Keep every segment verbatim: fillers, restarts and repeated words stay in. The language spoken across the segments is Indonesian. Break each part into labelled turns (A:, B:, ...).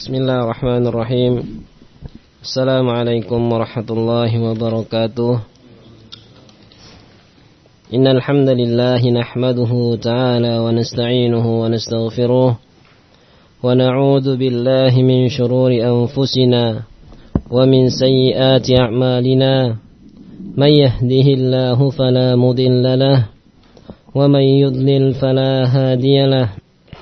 A: Bismillahirrahmanirrahim. Assalamualaikum warahmatullahi wabarakatuh. Innal hamdalillah nahmaduhu ta'ala wa nasta'inuhu wa nastaghfiruh wa na'udzu billahi min shururi anfusina wa min sayyiati a'malina. May yahdihillahu fala mudilla lahu wa may yudlil fala hadiya lahu.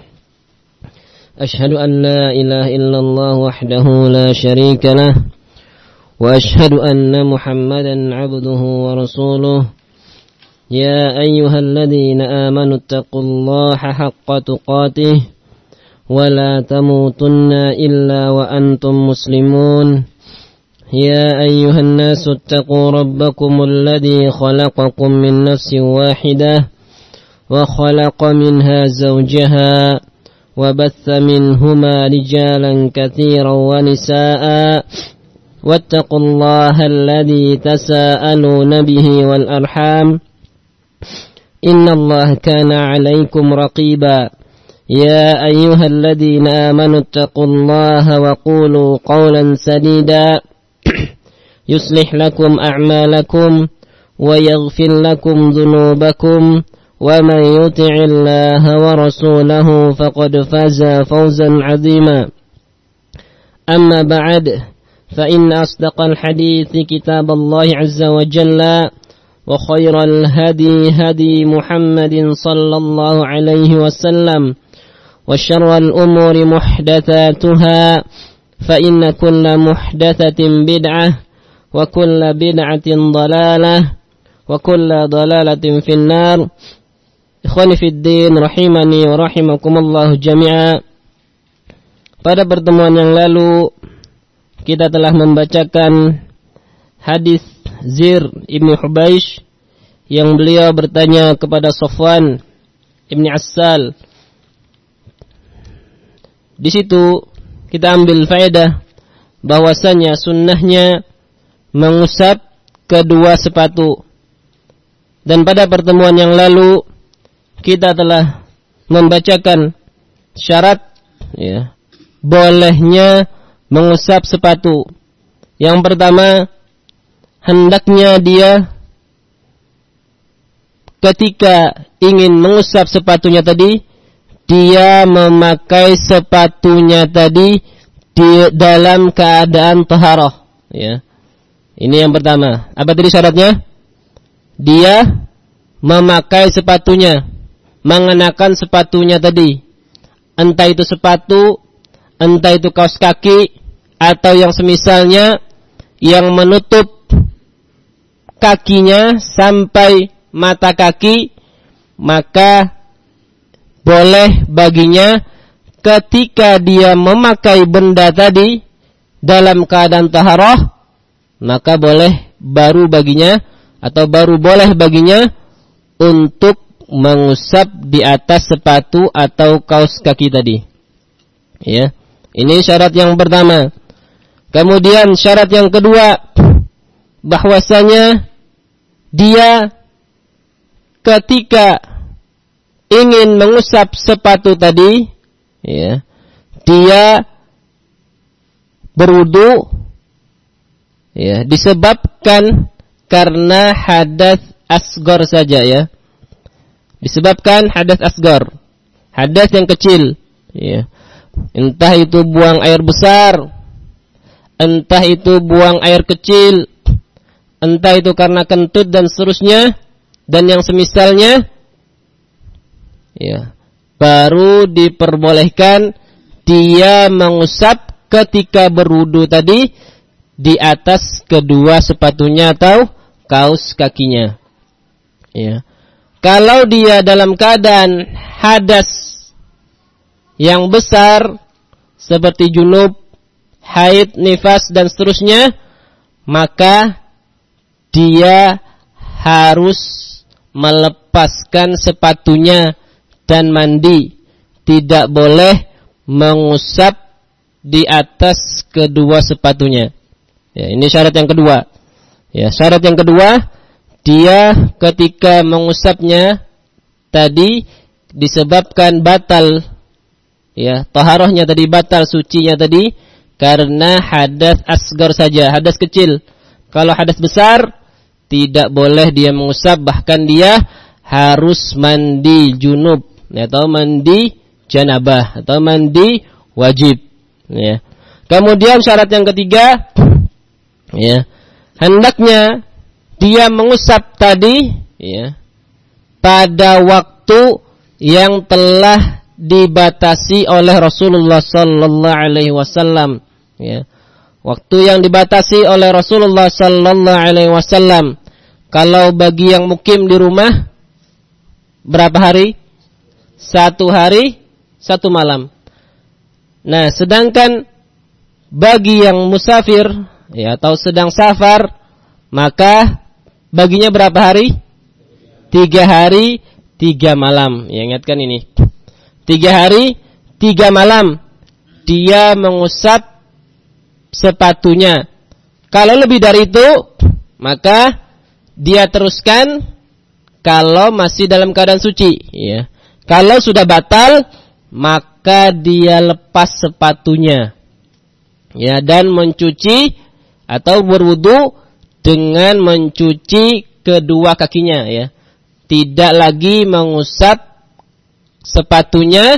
A: أشهد أن لا إله إلا الله وحده لا شريك له وأشهد أن محمدا عبده ورسوله يا أيها الذين آمنوا اتقوا الله حق تقاته ولا تموتن إلا وأنتم مسلمون يا أيها الناس اتقوا ربكم الذي خلقكم من نفس واحدة وخلق منها زوجها وبث منهما رجالا كثيرا ونساء واتقوا الله الذي تساءلون به والأرحام إن الله كان عليكم رقيبا يا أيها الذين آمنوا اتقوا الله وقولوا قولا سديدا يصلح لكم أعمالكم ويغفر لكم ذنوبكم ومن يطع الله ورسوله فقد فاز فوزا عظيما أما بعد فإن أصدق الحديث كتاب الله عز وجل وخير الهدي هدي محمد صلى الله عليه وسلم وشر الأمور محدثاتها فإن كل محدثة بدعة وكل بدعة ضلالة وكل ضلالة في النار. Ikhwani fiddin rahimani wa rahimakumullah jami'a. Pada pertemuan yang lalu kita telah membacakan hadis Zir Ibn Hubaish yang beliau bertanya kepada Safwan Ibn Assal. Di situ kita ambil faedah bahwasanya sunnahnya mengusap kedua sepatu. Dan pada pertemuan yang lalu kita telah membacakan syarat ya, bolehnya mengusap sepatu. Yang pertama, hendaknya dia ketika ingin mengusap sepatunya tadi, dia memakai sepatunya tadi di dalam keadaan taharah. Ya. Ini yang pertama. Apa tadi syaratnya? Dia memakai sepatunya, mengenakan sepatunya tadi, entah itu sepatu, entah itu kaos kaki, atau yang semisalnya yang menutup kakinya sampai mata kaki, maka boleh baginya ketika dia memakai benda tadi dalam keadaan taharah, maka boleh baru baginya atau baru boleh baginya untuk mengusap di atas sepatu atau kaos kaki tadi. Ya. Ini syarat yang pertama. Kemudian syarat yang kedua, bahwasanya dia ketika ingin mengusap sepatu tadi, ya, dia berwudu, ya, disebabkan karena hadas asghar saja, ya. Disebabkan hadas asghar, hadas yang kecil, ya. Entah itu buang air besar, entah itu buang air kecil, entah itu karena kentut dan seterusnya, dan yang semisalnya, ya, baru diperbolehkan dia mengusap ketika berwudu tadi di atas kedua sepatunya atau kaos kakinya. Ya. Kalau dia dalam keadaan hadas yang besar seperti junub, haid, nifas dan seterusnya, maka dia harus melepaskan sepatunya dan mandi. Tidak boleh mengusap di atas kedua sepatunya. Ya, ini syarat yang kedua. Ya, syarat yang kedua, dia ketika mengusapnya tadi disebabkan batal ya, taharahnya tadi batal, sucinya tadi karena hadas asgar saja, hadas kecil. Kalau hadas besar tidak boleh dia mengusap, bahkan dia harus mandi junub, ya, atau mandi janabah, atau mandi wajib, ya. Kemudian syarat yang ketiga, ya, hendaknya dia mengusap tadi, ya, pada waktu yang telah dibatasi oleh Rasulullah sallallahu alaihi wasallam, ya. Waktu yang dibatasi oleh Rasulullah sallallahu alaihi wasallam. Kalau bagi yang mukim di rumah berapa hari? Satu hari, satu malam. Nah, sedangkan bagi yang musafir, ya, atau sedang safar, maka baginya berapa hari? Tiga hari, tiga malam. Ya, ingatkan ini. Tiga hari, tiga malam. Dia mengusap sepatunya. Kalau lebih dari itu, maka dia teruskan kalau masih dalam keadaan suci, ya. Kalau sudah batal, maka dia lepas sepatunya, ya, dan mencuci atau berwudu dengan mencuci kedua kakinya, ya. Tidak lagi mengusap sepatunya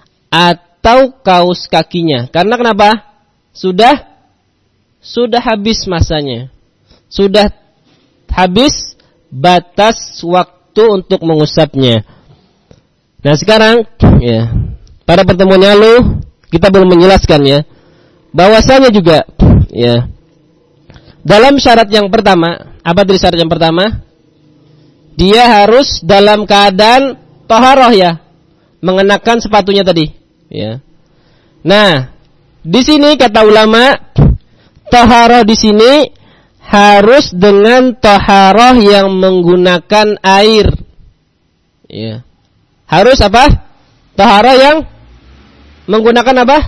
A: atau kaus kakinya. Karena kenapa? Sudah sudah habis masanya. Sudah habis batas waktu untuk mengusapnya. Nah, sekarang, ya, pada pertemuan yang lalu kita belum menjelaskan, ya, bahwasanya juga, ya, dalam syarat yang pertama, apa tadi syarat yang pertama? Dia harus dalam keadaan taharah, ya, mengenakan sepatunya tadi, ya. Nah, di sini kata ulama, taharah di sini harus dengan taharah yang menggunakan air, ya. Harus apa? Taharah yang menggunakan apa?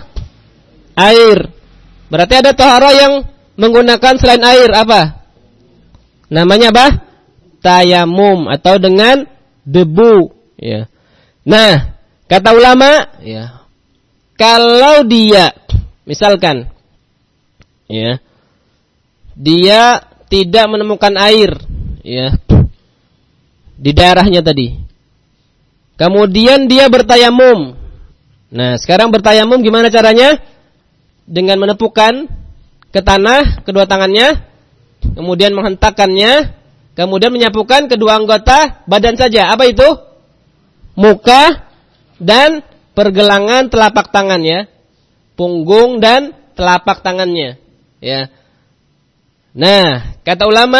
A: Air. Berarti ada taharah yang menggunakan selain air, apa? Namanya apa? Tayamum, atau dengan debu, ya. Nah, kata ulama, ya, kalau dia misalkan, ya, dia tidak menemukan air, ya, di daerahnya tadi, kemudian dia bertayamum. Nah, sekarang bertayamum gimana caranya? Dengan menepukkan ke tanah kedua tangannya, kemudian menghentakkannya, kemudian menyapukan kedua anggota badan saja. Apa itu? Muka dan pergelangan telapak tangannya, punggung dan telapak tangannya, ya. Nah, kata ulama,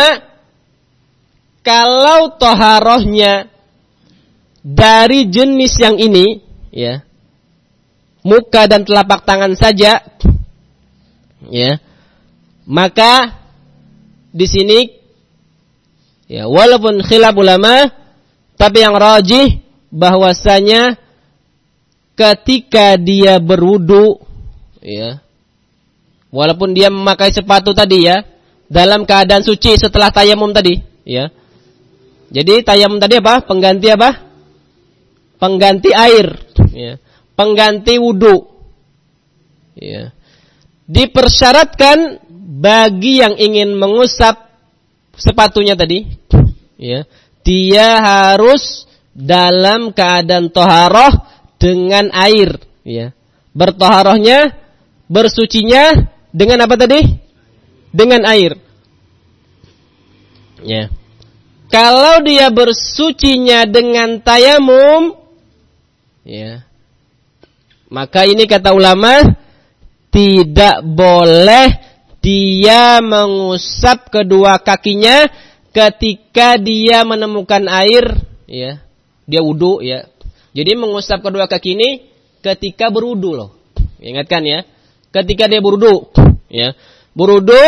A: kalau toharohnya dari jenis yang ini, ya, muka dan telapak tangan saja, ya, maka di sini, ya, walaupun khilaf ulama, tapi yang rajih bahwasanya ketika dia berwudu, ya, walaupun dia memakai sepatu tadi, ya, dalam keadaan suci setelah tayamum tadi, ya. Jadi tayamum tadi apa? Pengganti apa? Pengganti air, ya. Pengganti wudu, ya. Dipersyaratkan bagi yang ingin mengusap sepatunya tadi, ya, dia harus dalam keadaan toharoh dengan air, ya. Bertoharohnya, bersucinya dengan apa tadi? Dengan air, ya. Kalau dia bersucinya dengan tayamum, ya, maka ini kata ulama tidak boleh dia mengusap kedua kakinya ketika dia menemukan air, ya. Dia wudu, ya. Jadi mengusap kedua kaki ini ketika berwudu loh. Ingatkan, ya. Ketika dia berwudu, ya. Berwudu,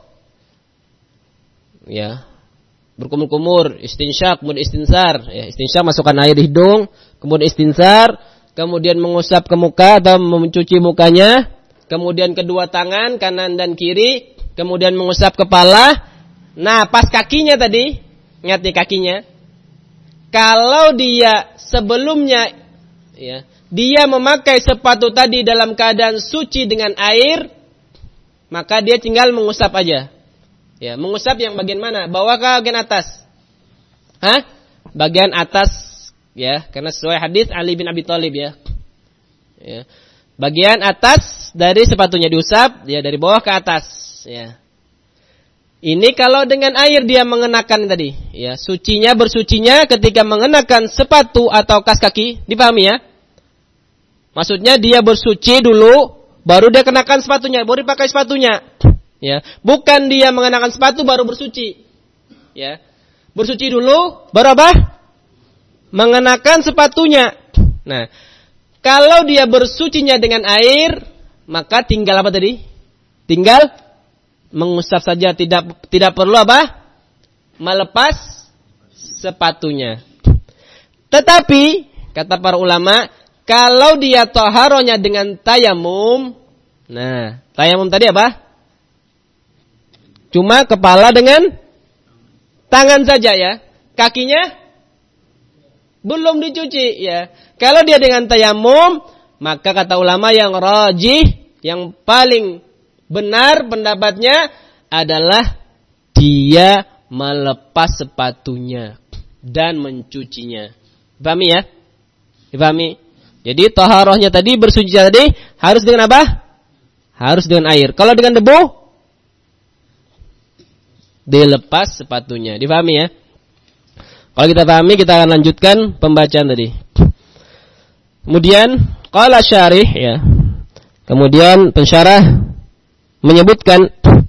A: ya. Berkumur-kumur, istinsyak, kemudian istinsar, ya. Istinsyak masukkan air di hidung, kemudian istinsar, kemudian mengusap ke muka atau mencuci mukanya, kemudian kedua tangan kanan dan kiri, kemudian mengusap kepala. Nah, pas kakinya tadi, ingat nih kakinya. Kalau dia sebelumnya, ya, dia memakai sepatu tadi dalam keadaan suci dengan air, maka dia tinggal mengusap aja. Ya, mengusap yang bagian mana? Bawah ke bagian atas? Hah? Bagian atas, ya, karena sesuai hadis Ali bin Abi Thalib, ya. Ya. Bagian atas dari sepatunya diusap, ya, dari bawah ke atas, ya. Ini kalau dengan air dia mengenakan tadi, ya, sucinya bersucinya ketika mengenakan sepatu atau kaos kaki, dipahami ya? Maksudnya dia bersuci dulu, baru dia kenakan sepatunya, baru dipakai sepatunya. Ya, bukan dia mengenakan sepatu baru bersuci. Ya. Bersuci dulu, baru apa? Mengenakan sepatunya. Nah, kalau dia bersucinya dengan air, maka tinggal apa tadi? Tinggal mengusap saja, tidak tidak perlu apa? Melepas sepatunya. Tetapi kata para ulama, kalau dia taharonya dengan tayamum, nah, tayamum tadi apa? Cuma kepala dengan tangan saja ya. Kakinya belum dicuci ya. Kalau dia dengan tayamum, maka kata ulama yang rajih, yang paling benar pendapatnya adalah dia melepas sepatunya dan mencucinya. Dipahami ya? Dipahami? Jadi taharahnya tadi, bersuci tadi harus dengan apa? Harus dengan air. Kalau dengan debu, dilepas sepatunya. Dipahami ya? Kalau kita pahami, kita akan lanjutkan pembacaan tadi. Kemudian qala syarih, ya. Kemudian pensyarah menyebutkan,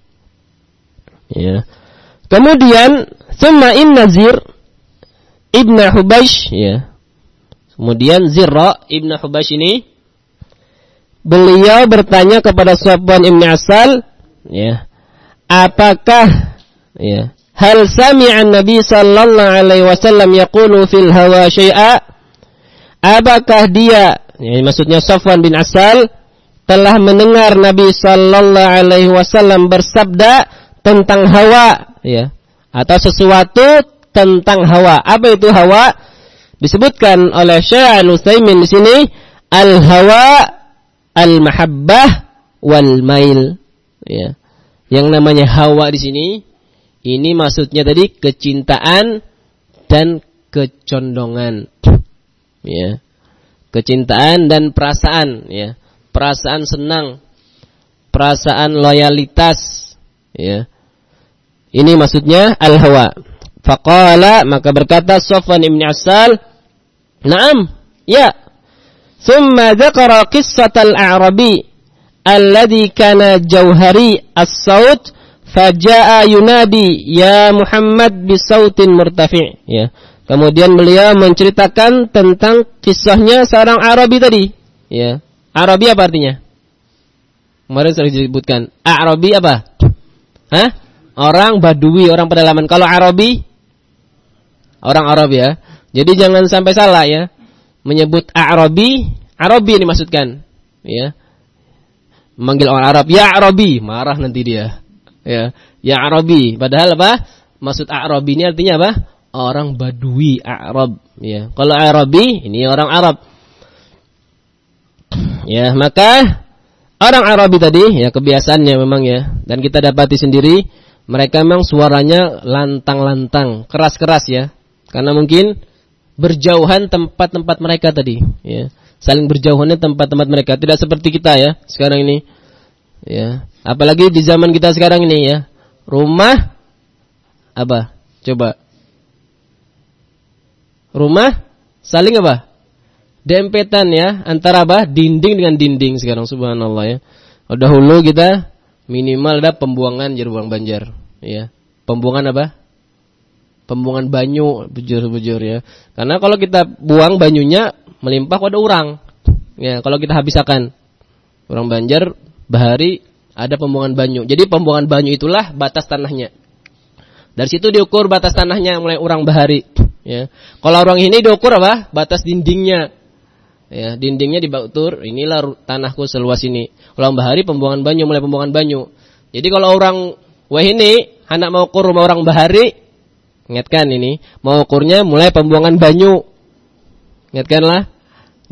A: ya. Kemudian summa in Nazir Ibn Hubaysh, ya. Kemudian Zirra Ibn Hubaysh ini beliau bertanya kepada Safwan Ibn Asal, ya, apakah, ya, hal sami'an Nabi sallallahu alaihi wasallam yaqulu fil hawa syai'a? Apakah dia, ya, maksudnya Safwan bin Asal telah mendengar Nabi sallallahu alaihi wasallam bersabda tentang hawa, ya, atau sesuatu tentang hawa. Apa itu hawa? Disebutkan oleh Syekh Al-Utsaimin di sini, al-hawa al-mahabbah wal mail, ya. Yang namanya hawa di sini, ini maksudnya tadi kecintaan dan kecondongan, ya. Kecintaan dan perasaan, ya. Perasaan senang, perasaan loyalitas, ya. Ini maksudnya al-hawa. Faqala, maka berkata Safwan ibn Asal, "Na'am, ya." Thumma dzakara qissatal a'rabi alladhi kana jauhari as-saut faja'a yunadi ya Muhammad bisautin murtafi', ya. Kemudian beliau menceritakan tentang kisahnya seorang Arabi tadi, ya. Arabi apa artinya? Kemarin sudah disebutkan. Arabi apa? Hah? Orang Badui, orang pedalaman. Kalau Arabi, orang Arab, ya. Jadi jangan sampai salah, ya. Menyebut Arabi, Arabi ini maksudkan, ya. Memanggil orang Arab, ya Arabi, marah nanti dia. Ya, ya Arabi. Padahal apa? Maksud Arabi ini artinya apa? Orang Badui, Arab, ya. Kalau Arabi ini orang Arab. Ya, maka orang Arabi tadi, ya, kebiasaannya memang, ya, dan kita dapati sendiri, mereka memang suaranya lantang-lantang, keras-keras, ya. Karena mungkin berjauhan tempat-tempat mereka tadi, ya. Saling berjauhannya tempat-tempat mereka, tidak seperti kita, ya, sekarang ini. Ya, apalagi di zaman kita sekarang ini, ya. Rumah apa? Coba. Rumah saling apa? Dempetan, ya, antara apa? Dinding dengan dinding sekarang, subhanallah, ya. Dahulu kita minimal ada pembuangan Jeruang Banjar, ya. Pembuangan apa? Pembuangan banyu, bujur-bujur, ya. Karena kalau kita buang banyunya melimpah pada orang. Ya, kalau kita habiskan. Orang Banjar bahari ada pembuangan banyu. Jadi pembuangan banyu itulah batas tanahnya. Dari situ diukur batas tanahnya mulai orang bahari, ya. Kalau orang ini diukur apa? Batas dindingnya. Ya, dindingnya dibatur, inilah tanahku seluas ini. Kalau bahari pembuangan banyu, mulai pembuangan banyu. Jadi kalau orang wah ini anak mau ukur rumah orang bahari, ingatkan ini, mau ukurnya mulai pembuangan banyu. Ingatkanlah,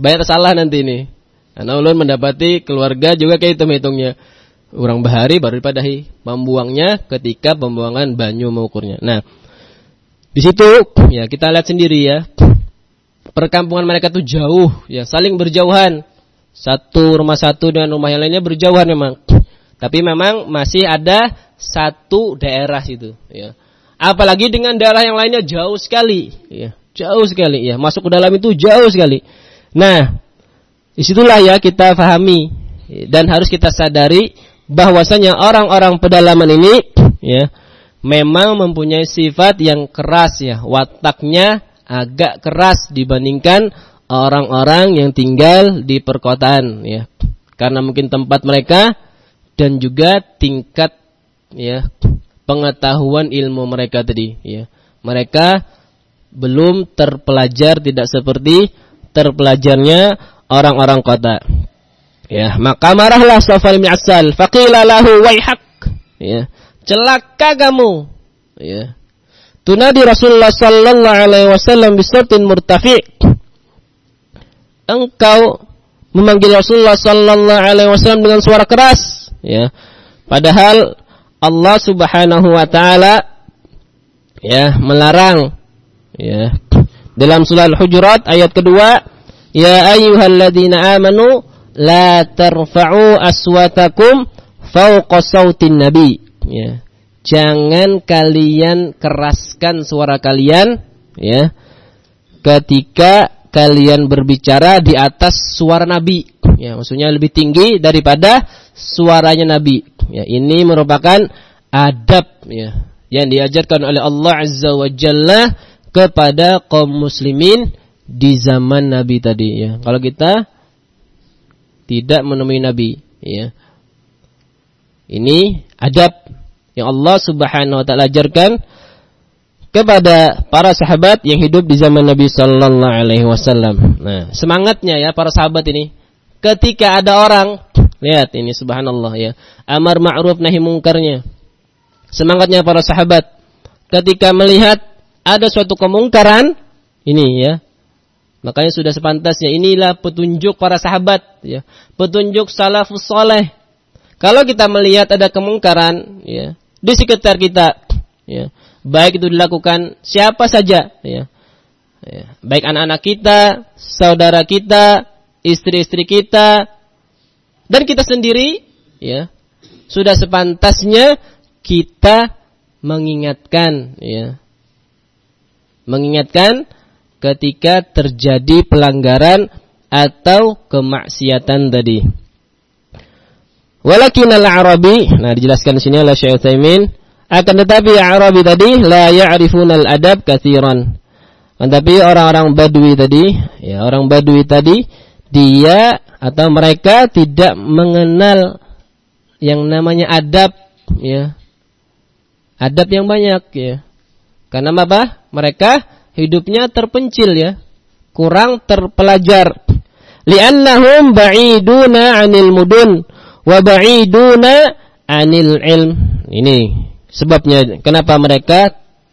A: bayar salah nanti ini. Karena ulun mendapati keluarga juga kayak hitung-hitungnya. Orang bahari baru dipadahi membuangnya ketika pembuangan banyu mengukurnya. Nah, di situ ya kita lihat sendiri ya. Perkampungan mereka tuh jauh ya, saling berjauhan. Satu rumah satu dengan rumah yang lainnya berjauhan memang. Tapi memang masih ada satu daerah situ ya. Apalagi dengan daerah yang lainnya jauh sekali ya. Jauh sekali ya, masuk ke dalam itu jauh sekali. Nah, disitulah ya kita pahami dan harus kita sadari bahwasanya orang-orang pedalaman ini ya memang mempunyai sifat yang keras ya, wataknya agak keras dibandingkan orang-orang yang tinggal di perkotaan ya. Karena mungkin tempat mereka dan juga tingkat ya pengetahuan ilmu mereka tadi ya. Mereka belum terpelajar, tidak seperti terpelajarnya orang-orang kota. Ya, maka marahlah Safwan bin Asal, faqila lahu waihak. Ya, celaka kamu. Ya. Tunadi Rasulullah sallallahu alaihi wasallam bisautin murtafi'. Engkau memanggil Rasulullah sallallahu alaihi wasallam dengan suara keras, ya. Padahal Allah Subhanahu wa taala ya melarang ya. Dalam surah Al-Hujurat ayat kedua, ya ayyuhalladzina amanu la tarfa'u aswatakum fawqa sautin nabi. Ya. Jangan kalian keraskan suara kalian ya ketika kalian berbicara di atas suara Nabi. Ya, maksudnya lebih tinggi daripada suaranya Nabi. Ya, ini merupakan adab ya yang diajarkan oleh Allah Azza wa Jalla kepada kaum muslimin di zaman Nabi tadi ya. Kalau kita tidak menemui Nabi ya. Ini adab yang Allah Subhanahu wa taala ajarkan kepada para sahabat yang hidup di zaman Nabi sallallahu alaihi wasallam. Nah, semangatnya ya para sahabat ini ketika ada orang, lihat ini subhanallah ya, amar ma'ruf nahi mungkarnya. Semangatnya para sahabat ketika melihat ada suatu kemungkaran ini ya, makanya sudah sepantasnya inilah petunjuk para sahabat ya, petunjuk salafus saleh. Kalau kita melihat ada kemungkaran ya di sekitar kita ya, baik itu dilakukan siapa saja ya, ya baik anak-anak kita, saudara kita, istri-istri kita, dan kita sendiri ya, sudah sepantasnya kita mengingatkan ya, mengingatkan ketika terjadi pelanggaran atau kemaksiatan tadi. Walakin al-Arabi, nah dijelaskan di sini oleh Syekh Utsaimin, akan tetapi Arabi tadi la ya'rifuna al-adab katsiran. Tetapi orang-orang Badui tadi, ya orang Badui tadi dia atau mereka tidak mengenal yang namanya adab ya. Adab yang banyak ya. Karena apa? Mereka hidupnya terpencil ya, kurang terpelajar. Li'annahum ba'iduna 'anil mudun wa ba'iduna 'anil ilm. Ini sebabnya kenapa mereka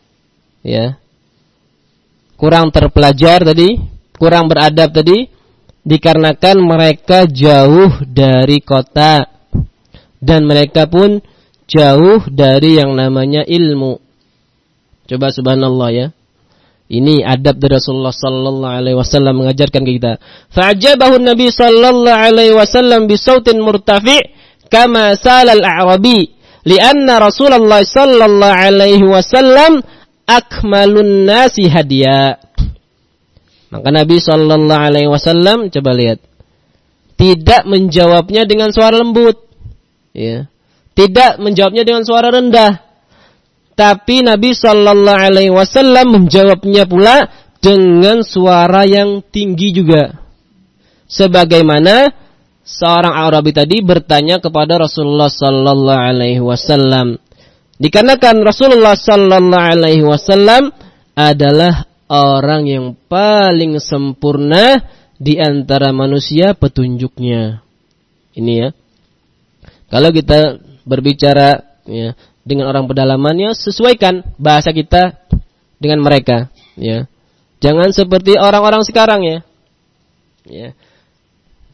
A: ya kurang terpelajar tadi, kurang beradab tadi, dikarenakan mereka jauh dari kota dan mereka pun jauh dari yang namanya ilmu. Coba subhanallah ya. Ini adab dari Rasulullah sallallahu alaihi wasallam mengajarkan ke kita. Fa'ajabahu Nabi sallallahu alaihi wasallam bi sautin murtafi' kama salal a'rabi lianna Rasulullah sallallahu alaihi wasallam akmalun nasi hadiya. Maka Nabi sallallahu alaihi wasallam coba lihat tidak menjawabnya dengan suara lembut ya. Tidak menjawabnya dengan suara rendah. Tapi Nabi sallallahu alaihi wasallam menjawabnya pula dengan suara yang tinggi juga. Sebagaimana seorang Arabi tadi bertanya kepada Rasulullah sallallahu alaihi wasallam. Dikarenakan Rasulullah sallallahu alaihi wasallam adalah orang yang paling sempurna di antara manusia petunjuknya. Ini ya. Kalau kita berbicara ya dengan orang pedalamannya, sesuaikan bahasa kita dengan mereka ya. Jangan seperti orang-orang sekarang ya. Ya.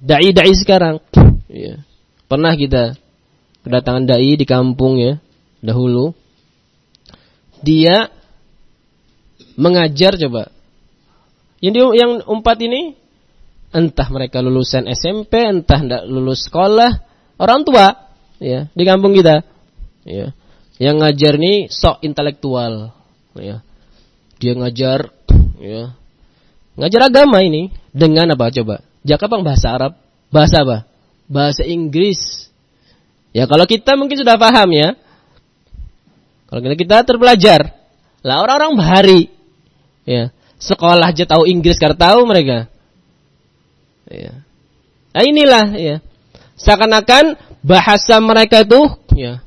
A: dai-dai sekarang. Ya. Pernah kita kedatangan dai di kampung ya, dahulu. Dia mengajar coba. Yang yang empat ini entah mereka lulusan S M P, entah enggak lulus sekolah, orang tua ya di kampung kita. Ya. Yang ngajar nih sok intelektual ya. Dia ngajar ya. Ngajar agama ini dengan apa coba? Jakapang bahasa Arab, bahasa apa? Bahasa Inggris. Ya kalau kita mungkin sudah paham ya. Kalau kita terpelajar. Lah orang-orang bahari ya, sekolah aja tahu Inggris, karena tahu mereka. Ya. Nah inilah ya. Seakan-akan bahasa mereka itu ya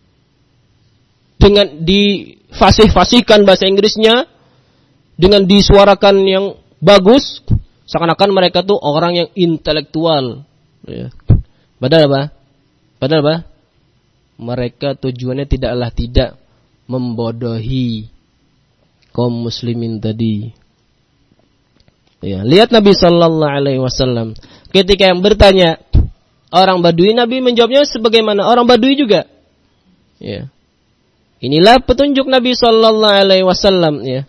A: dengan difasih-fasihkan bahasa Inggrisnya, dengan disuarakan yang bagus, seakan-akan mereka tuh orang yang intelektual. Ya. Padahal apa? Padahal apa? Mereka tujuannya tidaklah tidak membodohi kaum muslimin tadi. Ya, lihat Nabi Sallallahu Alaihi Wasallam ketika yang bertanya orang Badui, Nabi menjawabnya sebagaimana orang Badui juga. Ya. Inilah petunjuk Nabi Sallallahu Alaihi Wasallam. Ya.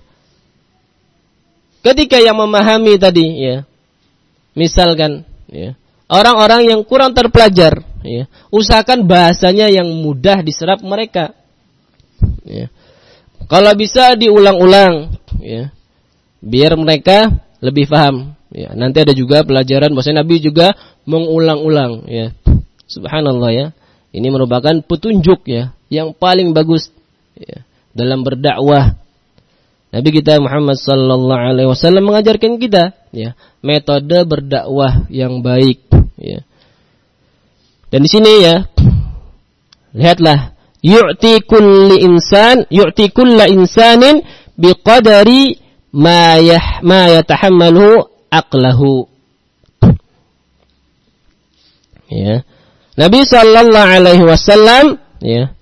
A: Ketika yang memahami tadi, ya, misalkan, ya, orang-orang yang kurang terpelajar, ya, usahakan bahasanya yang mudah diserap mereka. Ya. Kalau bisa diulang-ulang, ya, biar mereka lebih paham. Ya. Nanti ada juga pelajaran bahasa Nabi juga mengulang-ulang. Ya. Subhanallah ya. Ini merupakan petunjuk ya yang paling bagus ya, dalam berdakwah. Nabi kita Muhammad sallallahu alaihi wasallam mengajarkan kita ya metode berdakwah yang baik ya. Dan di sini ya lihatlah yu'ti kulli insan yu'ti kulla insanin biqadari ma yah ma yatahammalu aqlahu. Ya. Nabi sallallahu alaihi wasallam ya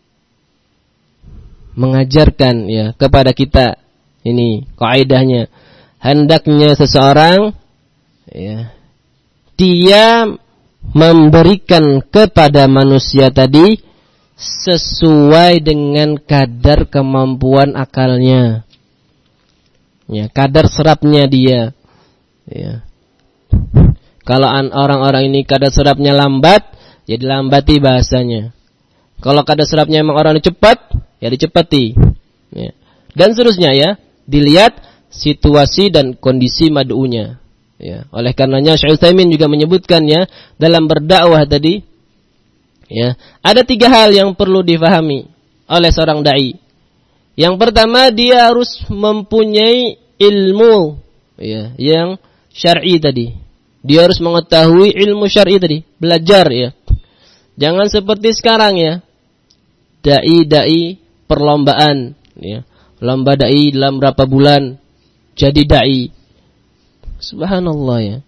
A: mengajarkan ya kepada kita ini kaidahnya, hendaknya seseorang ya dia memberikan kepada manusia tadi sesuai dengan kadar kemampuan akalnya. Ya, kadar serapnya dia. Ya. Kalau orang-orang ini kadar serapnya lambat, ya dilambati bahasanya. Kalau kadar serapnya memang orang ini cepat, ya dicepati. Ya. Dan seterusnya ya, dilihat situasi dan kondisi mad'unya. Ya. Oleh karenanya Syekh Utsaimin juga menyebutkan ya dalam berdakwah tadi, ya ada tiga hal yang perlu difahami oleh seorang dai. Yang pertama dia harus mempunyai ilmu ya yang syar'i tadi. Dia harus mengetahui ilmu syar'i tadi, belajar ya. Jangan seperti sekarang ya. Dai-dai perlombaan ya. Lomba dai dalam berapa bulan jadi dai. Subhanallah ya.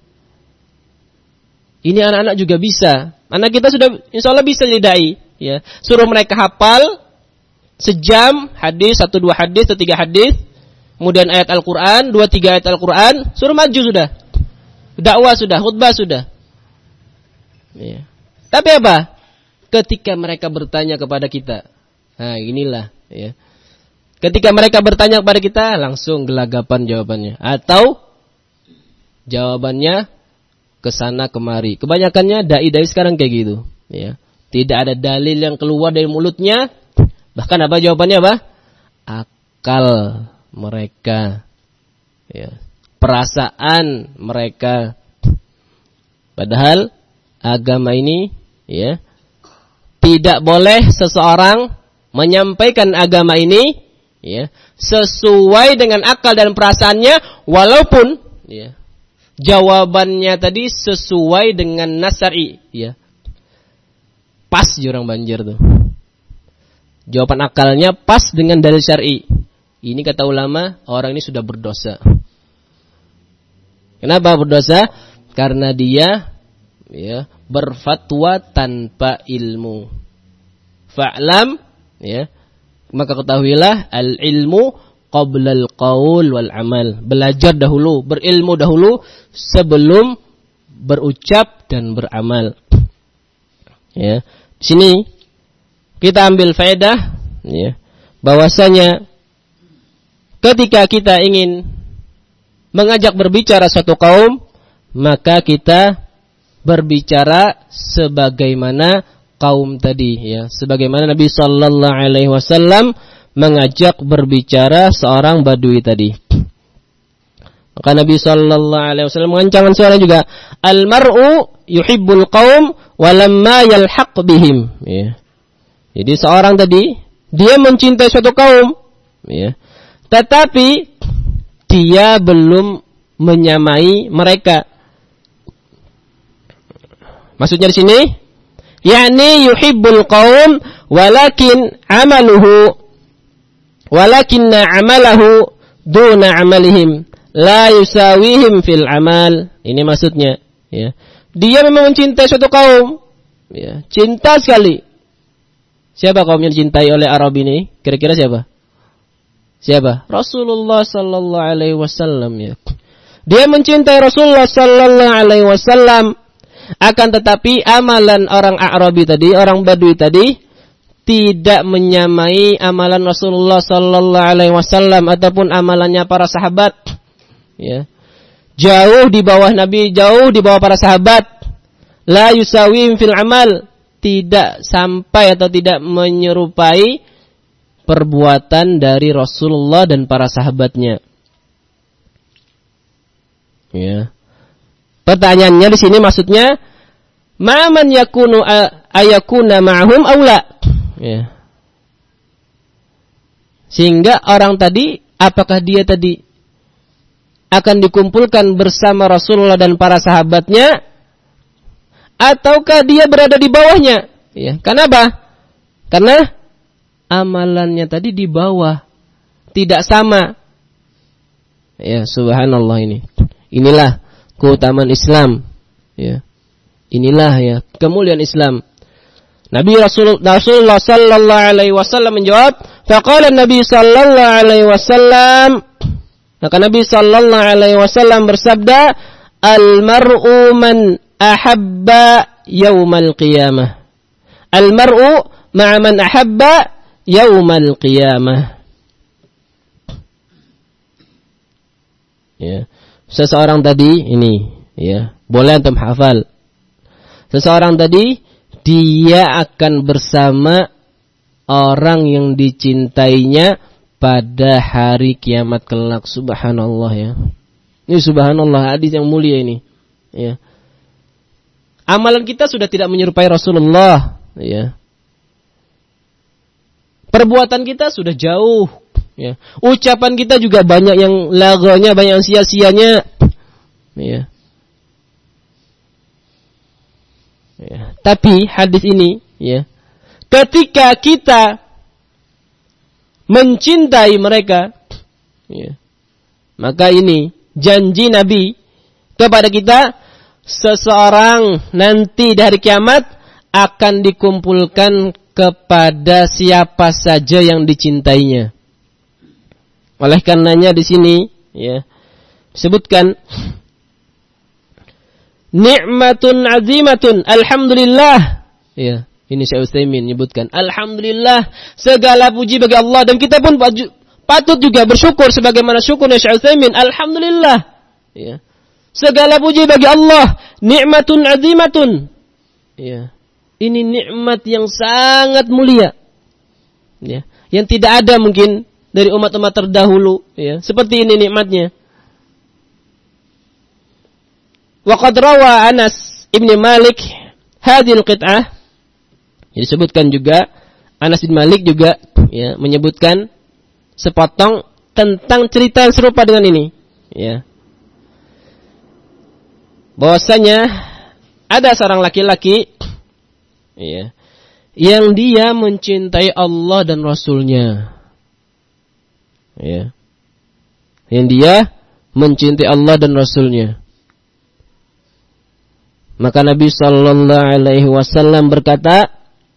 A: Ini anak-anak juga bisa. Anak kita sudah insyaallah bisa jadi dai ya. Suruh mereka hafal sejam hadis, satu dua hadis, atau tiga hadis, kemudian ayat Al-Qur'an, dua tiga ayat Al-Qur'an, suruh maju sudah. Dakwah sudah, khutbah sudah. Ya. Tapi apa? Ketika mereka bertanya kepada kita, nah inilah ya. Ketika mereka bertanya kepada kita, langsung gelagapan jawabannya, atau jawabannya kesana kemari. Kebanyakannya dai-dai sekarang kayak gitu. Ya. Tidak ada dalil yang keluar dari mulutnya. Bahkan apa jawabannya apa? Akal mereka, ya. Perasaan mereka. Padahal agama ini, ya. Tidak boleh seseorang menyampaikan agama ini ya, sesuai dengan akal dan perasaannya, walaupun ya, jawabannya tadi sesuai dengan nas syar'i ya. Pas jurang banjir tuh. Jawaban akalnya pas dengan dalil syar'i. Ini kata ulama, orang ini sudah berdosa. Kenapa berdosa? Karena dia ya berfatwa tanpa ilmu. Fa'lam ya, maka ketahuilah al-ilmu qabla al-qaul wal amal. Belajar dahulu, berilmu dahulu sebelum berucap dan beramal. Ya, di sini kita ambil faedah, ya, bahwasanya ketika kita ingin mengajak berbicara suatu kaum, maka kita berbicara sebagaimana kaum tadi, ya, sebagaimana Nabi Sallallahu Alaihi Wasallam mengajak berbicara seorang badui tadi. Maka Nabi Sallallahu Alaihi Wasallam mengancamkan seorang juga, al-mar'u yuhibbul qaum walamma yalhaq bihim. Ya. Jadi seorang tadi dia mencintai suatu kaum, ya, tetapi dia belum menyamai mereka. Maksudnya di sini, yakni yuhibbul qaum walakin amaluhu walakinna amalahu duna amalihim la yusawihim fil amal. Ini maksudnya, ya. Dia memang mencintai suatu kaum, ya, cinta sekali. Siapa kaum yang dicintai oleh Arab ini? Kira-kira siapa? Siapa? Rasulullah sallallahu alaihi wasallam, ya. Dia mencintai Rasulullah sallallahu alaihi wasallam, akan tetapi amalan orang Arabi tadi, orang Badui tadi tidak menyamai amalan Rasulullah sallallahu alaihi wasallam ataupun amalannya para sahabat, ya. Jauh di bawah Nabi, jauh di bawah para sahabat. La yusawim fil amal, tidak sampai atau tidak menyerupai perbuatan dari Rasulullah dan para sahabatnya. Ya. Pertanyaannya di sini maksudnya, ma'aman yakunu ayakuna ma'hum aula. Ya. Sehingga orang tadi, apakah dia tadi akan dikumpulkan bersama Rasulullah dan para sahabatnya, ataukah dia berada di bawahnya? Ya. Kenapa? Karena amalannya tadi di bawah, tidak sama. Ya, subhanallah ini. Inilah keutamaan Islam. Ya. Inilah, ya, kemuliaan Islam. Nabi Rasul, Rasulullah sallallahu alaihi wasallam menjawab, faqala Nabi sallallahu alaihi wasallam, maka Nabi sallallahu alaihi wasallam bersabda, al-mar'u man ahabba yaumal qiyamah. Al-mar'u ma'a man ahabba yaumal qiyamah. Ya. Seseorang tadi ini, ya, boleh antum hafal. Seseorang tadi dia akan bersama orang yang dicintainya pada hari kiamat kelak. Subhanallah, ya. Ini subhanallah, hadis yang mulia ini. Ya. Amalan kita sudah tidak menyerupai Rasulullah, ya. Perbuatan kita sudah jauh, ya. Ucapan kita juga banyak yang lagonya, banyak yang sia-sianya, ya. Ya. Tapi hadis ini, ya, ketika kita mencintai mereka, ya, maka ini janji Nabi kepada kita, seseorang nanti dari kiamat akan dikumpulkan kepada siapa saja yang dicintainya. Oleh karenanya di sini, ya, disebutkan ni'matun azimatun, alhamdulillah. Ya, ini Syekh Utsaimin menyebutkan, alhamdulillah, segala puji bagi Allah, dan kita pun patut juga bersyukur sebagaimana syukurnya Syekh Utsaimin, alhamdulillah. Ya. Segala puji bagi Allah, ni'matun azimatun. Ya. Ini nikmat yang sangat mulia. Ya, yang tidak ada mungkin dari umat-umat terdahulu, ya. Seperti ini nikmatnya. Wa qad rawa Anas ibn Malik hadhil qit'ah. Disebutkan juga Anas bin Malik juga, ya, menyebutkan sepotong tentang cerita yang serupa dengan ini, ya. Bahwasanya ada seorang laki-laki, ya, yang dia mencintai Allah dan Rasulnya, ya, yang dia mencintai Allah dan Rasulnya. Maka Nabi Sallallahu Alaihi Wasallam berkata,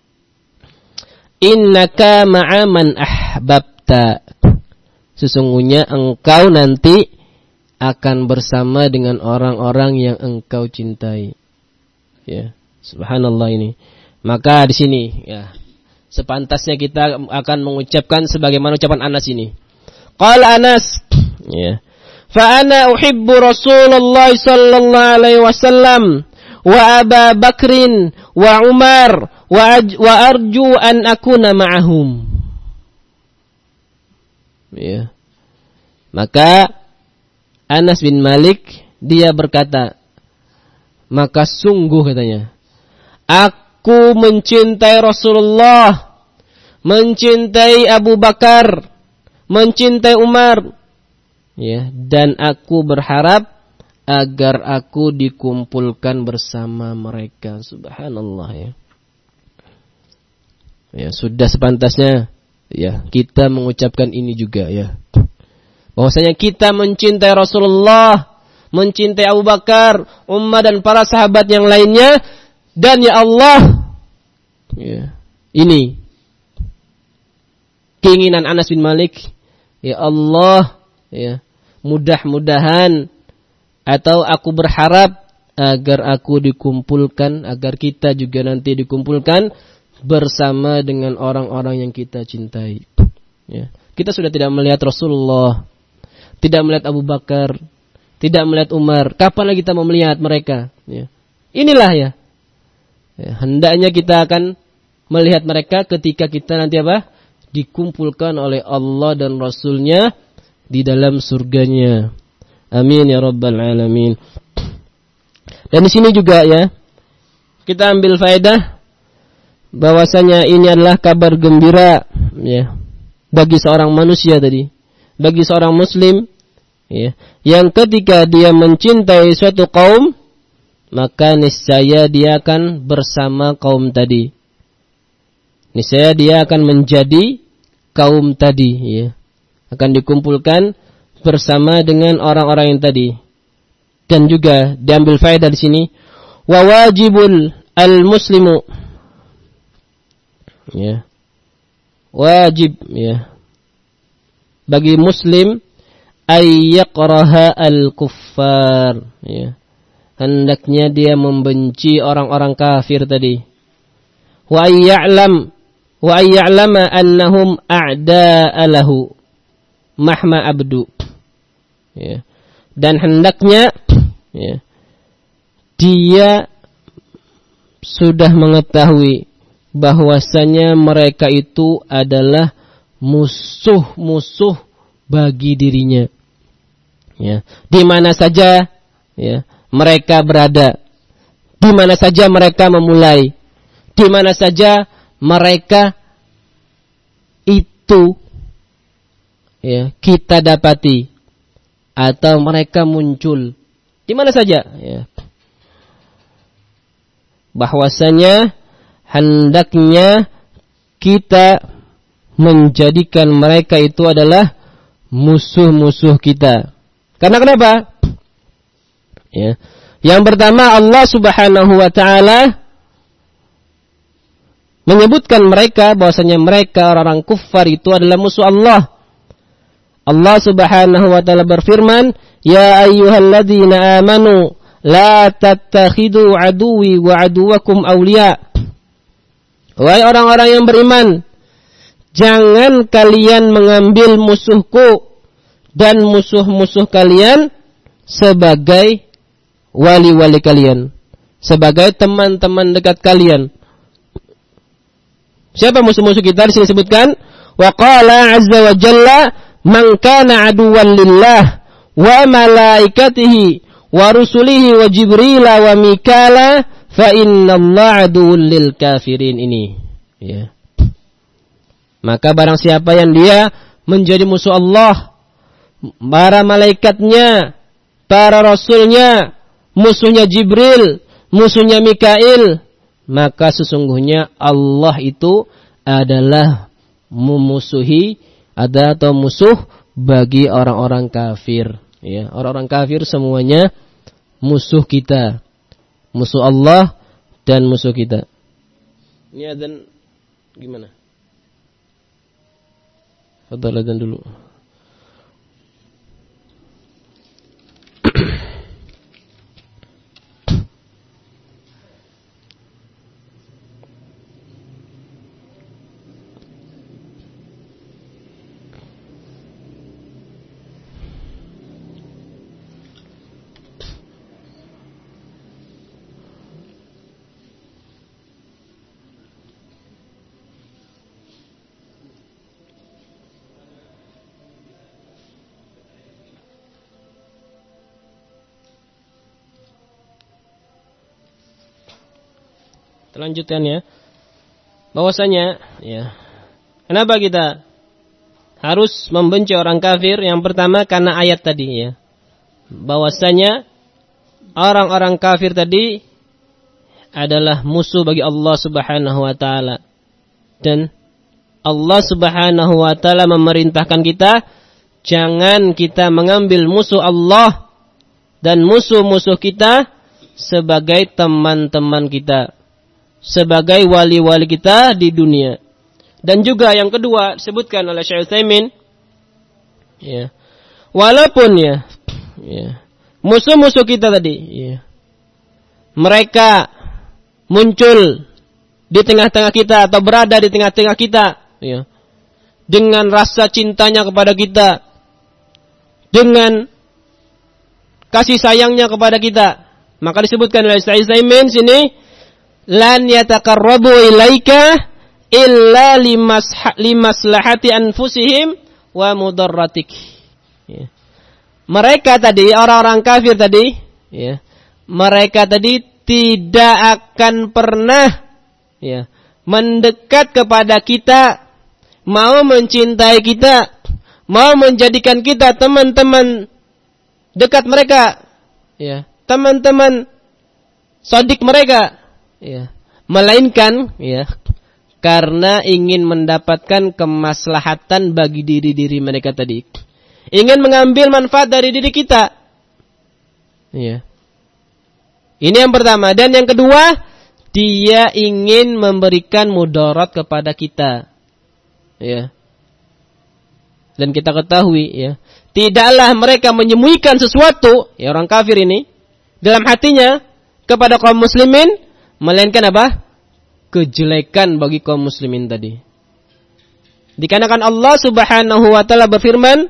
A: innaka ma'aman ahbabta, sesungguhnya engkau nanti akan bersama dengan orang-orang yang engkau cintai. Ya, subhanallah ini. Maka di sini ya, sepantasnya kita akan mengucapkan sebagaimana ucapan Anas ini. Qala Anas, ya. Fa ana uhibbu Rasulullah sallallahu alaihi wasallam wa Aba Bakrin wa Umar wa, aj- wa arju an akuna ma'ahum. Ya. Maka Anas bin Malik dia berkata, maka sungguh katanya, aku mencintai Rasulullah, mencintai Abu Bakar, mencintai Umar, ya, dan aku berharap agar aku dikumpulkan bersama mereka. Subhanallah ya. Ya, sudah sepantasnya ya kita mengucapkan ini juga ya. Bahwasanya kita mencintai Rasulullah, mencintai Abu Bakar, Umar dan para sahabat yang lainnya, dan ya Allah, ya, ini keinginan Anas bin Malik, ya Allah, ya, mudah-mudahan atau aku berharap agar aku dikumpulkan, agar kita juga nanti dikumpulkan bersama dengan orang-orang yang kita cintai. Ya. Kita sudah tidak melihat Rasulullah, tidak melihat Abu Bakar, tidak melihat Umar. Kapan lagi kita mau melihat mereka? Ya. Inilah ya. Ya. Hendaknya kita akan melihat mereka ketika kita nanti apa? Dikumpulkan oleh Allah dan Rasulnya di dalam surganya. Amin ya rabbal alamin. Dan di sini juga ya, kita ambil faedah bahwasanya ini adalah kabar gembira ya bagi seorang manusia tadi, bagi seorang muslim ya, yang ketika dia mencintai suatu kaum, maka niscaya dia akan bersama kaum tadi. Niscaya dia akan menjadi kaum tadi ya. Akan dikumpulkan bersama dengan orang-orang yang tadi. Dan juga diambil faedah di sini, wa wajibul al-muslimu ya. Wajib ya bagi muslim ayyaqraha al-kuffar ya. Hendaknya dia membenci orang-orang kafir tadi. Wa ayya'lam wa ayya'lama annahum a'da'a lahu mahma abdu ya. Dan hendaknya ya, dia sudah mengetahui bahwasanya mereka itu adalah musuh-musuh bagi dirinya. Ya, di mana saja ya mereka berada, di mana saja mereka memulai, di mana saja mereka itu ya kita dapati atau mereka muncul di mana saja ya. Bahwasanya hendaknya kita menjadikan mereka itu adalah musuh-musuh kita. Karena kenapa? Ya. Yang pertama, Allah Subhanahu wa taala menyebutkan mereka bahwasanya mereka orang-orang kufar itu adalah musuh Allah. Allah Subhanahu wa taala berfirman, "Ya ayyuhalladzina amanu la tattakhidu aduwi wa aduwakum awliya." Wahai orang-orang yang beriman, jangan kalian mengambil musuhku dan musuh-musuh kalian sebagai wali-wali kalian, sebagai teman-teman dekat kalian. Siapa musuh-musuh kita? Di sini disebutkan, wa qala azza wa jalla, man kana aduwwan lillah wa malaikatihi wa rusulihi wa jibril wa mikala fa innallaha aduwwul lil kafirin. Ini ya. Maka barang siapa yang dia menjadi musuh Allah, para malaikatnya, para rasulnya, musuhnya Jibril, musuhnya Mikail, maka sesungguhnya Allah itu adalah memusuhi ada atau musuh bagi orang-orang kafir. Ya, orang-orang kafir semuanya musuh kita, musuh Allah dan musuh kita. Ini adzan gimana? Fadhal adzan dulu. lanjutkan ya. Bahwasanya ya. Kenapa kita harus membenci orang kafir? Yang pertama karena ayat tadi ya. Bahwasanya orang-orang kafir tadi adalah musuh bagi Allah Subhanahu wa taala. Dan Allah Subhanahu wa taala memerintahkan kita jangan kita mengambil musuh Allah dan musuh-musuh kita sebagai teman-teman kita, sebagai wali-wali kita di dunia. Dan juga yang kedua disebutkan oleh Syekh Utsaimin ya. Walaupun ya, ya musuh-musuh kita tadi ya, mereka muncul di tengah-tengah kita atau berada di tengah-tengah kita ya, dengan rasa cintanya kepada kita, dengan kasih sayangnya kepada kita, maka disebutkan oleh Syekh Utsaimin sini lan yataqarrabu ilaika illa limas limaslahati anfusihim wa mudarratik ya. Mereka tadi, orang-orang kafir tadi ya, mereka tadi tidak akan pernah ya, mendekat kepada kita, mau mencintai kita, mau menjadikan kita teman-teman dekat mereka ya, teman-teman sodik mereka ya, melainkan ya karena ingin mendapatkan kemaslahatan bagi diri-diri mereka tadi, ingin mengambil manfaat dari diri kita ya. Ini yang pertama. Dan yang kedua, dia ingin memberikan mudarat kepada kita ya. Dan kita ketahui ya, tidaklah mereka menyembunyikan sesuatu ya, orang kafir ini dalam hatinya kepada kaum muslimin, melainkan apa? Kejelekan bagi kaum muslimin tadi. Dikarenakan Allah Subhanahu wa taala berfirman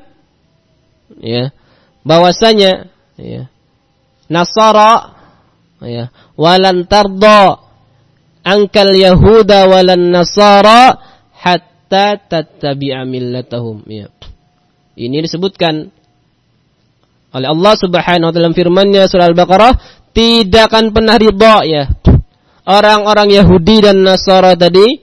A: ya, bahwasanya ya, Nasara ya, walan tarda ankal yahuda walan nasara hatta tattabi'a millatahum ya. Ini disebutkan oleh Allah Subhanahu wa taala dalam firman-Nya surah Al-Baqarah, tidak akan pernah ridha ya orang-orang Yahudi dan Nasara tadi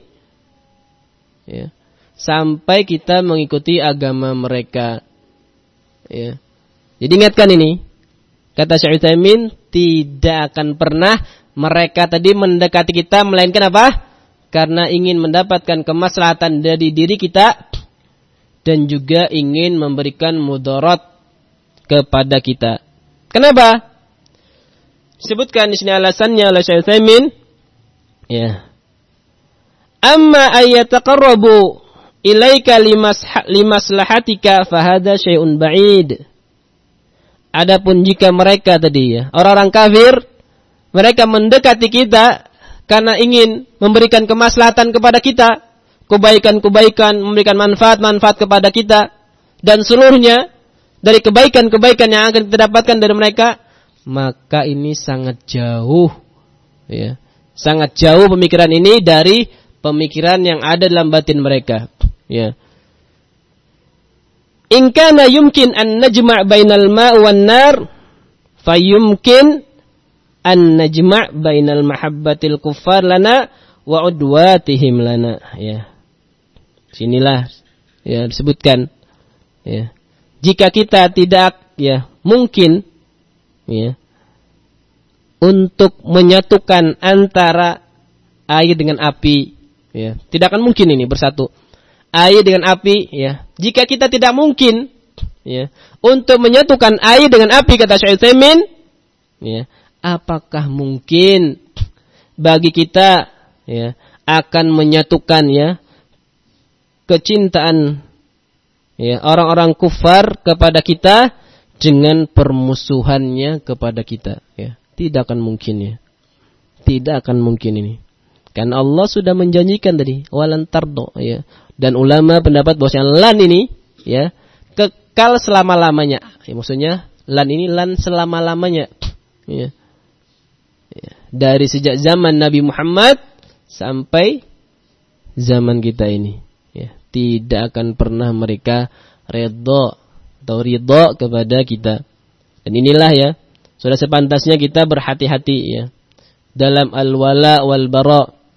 A: ya, sampai kita mengikuti agama mereka ya. Jadi ingatkan ini, kata Syekh Utsaimin, tidak akan pernah mereka tadi mendekati kita, melainkan apa? Karena ingin mendapatkan kemaslahatan dari diri kita dan juga ingin memberikan mudarat kepada kita. Kenapa? Disebutkan di sini alasannya oleh Syekh Utsaimin ya. Amma ayyataqarrabu ilaika limas limaslahatika fahada syai'un ba'id. Adapun jika mereka tadi ya, orang-orang kafir, mereka mendekati kita karena ingin memberikan kemaslahatan kepada kita, kebaikan-kebaikan, memberikan manfaat-manfaat kepada kita, dan seluruhnya dari kebaikan-kebaikan yang akan kita dapatkan dari mereka, maka ini sangat jauh ya, sangat jauh pemikiran ini dari pemikiran yang ada dalam batin mereka ya. In kana yumkin an najma' bainal ma' wan nar fayumkin an najma' bainal mahabbatil kuffar lana wa udwatihim lana ya. Sinilah ya disebutkan ya, jika kita tidak ya mungkin ya untuk menyatukan antara air dengan api ya, tidak akan mungkin ini bersatu air dengan api ya. Jika kita tidak mungkin ya untuk menyatukan air dengan api, kata Syekh Utsaimin ya, apakah mungkin bagi kita ya akan menyatukan ya kecintaan ya orang-orang kufar kepada kita dengan permusuhannya kepada kita ya. Tidak akan mungkin ya. Tidak akan mungkin ini. Karena Allah sudah menjanjikan tadi walan tardo ya. Dan ulama pendapat bahwasanya lan ini ya kekal selama-lamanya. Ya, maksudnya lan ini lan selama-lamanya ya. Ya. Dari sejak zaman Nabi Muhammad sampai zaman kita ini ya. Tidak akan pernah mereka redha atau ridha kepada kita. Dan inilah ya, sudah sepantasnya kita berhati-hati ya dalam al-wala wal bara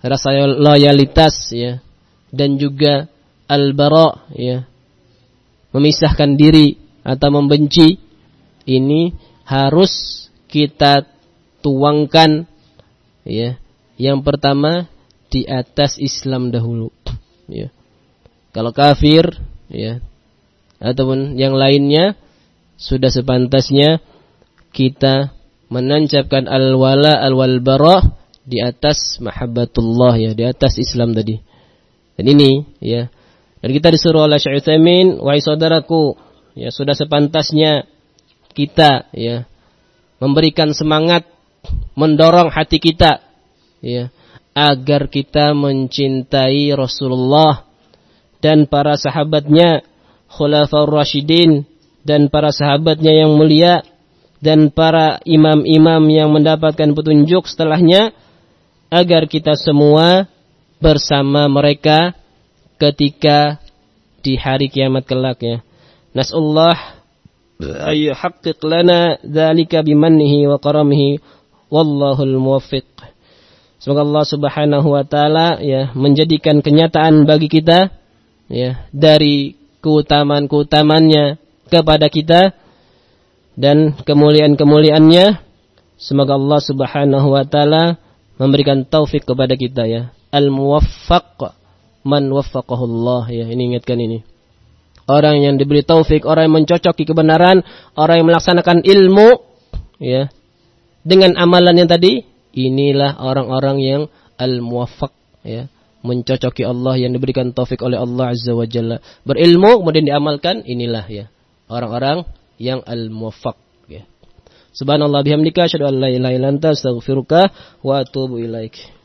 A: rasa loyalitas ya, dan juga al-bara ya, memisahkan diri atau membenci, ini harus kita tuangkan ya. Yang pertama di atas Islam dahulu ya. Kalau kafir ya ataupun yang lainnya, sudah sepantasnya kita menancapkan al-wala al-walbara di atas mahabbatullah ya, di atas Islam tadi. Dan ini ya, dan kita disuruh oleh Syekh Utsaimin, wahai saudaraku ya, sudah sepantasnya kita ya memberikan semangat, mendorong hati kita ya, agar kita mencintai Rasulullah dan para sahabatnya, khulafaur rasyidin, dan para sahabatnya yang mulia, dan para imam-imam yang mendapatkan petunjuk setelahnya, agar kita semua bersama mereka ketika di hari kiamat kelak ya. Nas'allah ay yuhaqqiq lana dzalika bimannihi wa karamihi wallahul muwaffiq. Semoga Allah Subhanahu wa taala ya menjadikan kenyataan bagi kita ya dari keutamaan-keutamaannya kepada kita dan kemuliaan-kemuliaannya. Semoga Allah Subhanahu wa taala memberikan taufik kepada kita ya. Al-muwaffaq man waffaqahullah ya. Ini ingatkan ini. Orang yang diberi taufik, orang yang mencocoki kebenaran, orang yang melaksanakan ilmu ya dengan amalan yang tadi, inilah orang-orang yang al-muwaffaq ya, mencocoki Allah, yang diberikan taufik oleh Allah Azza wa Jalla. Berilmu kemudian diamalkan, inilah ya orang-orang yang al-muwaffaq ya. Subhanallah bihamdika asyhadu an la ilaha illa anta astaghfiruka wa atubu ilaik.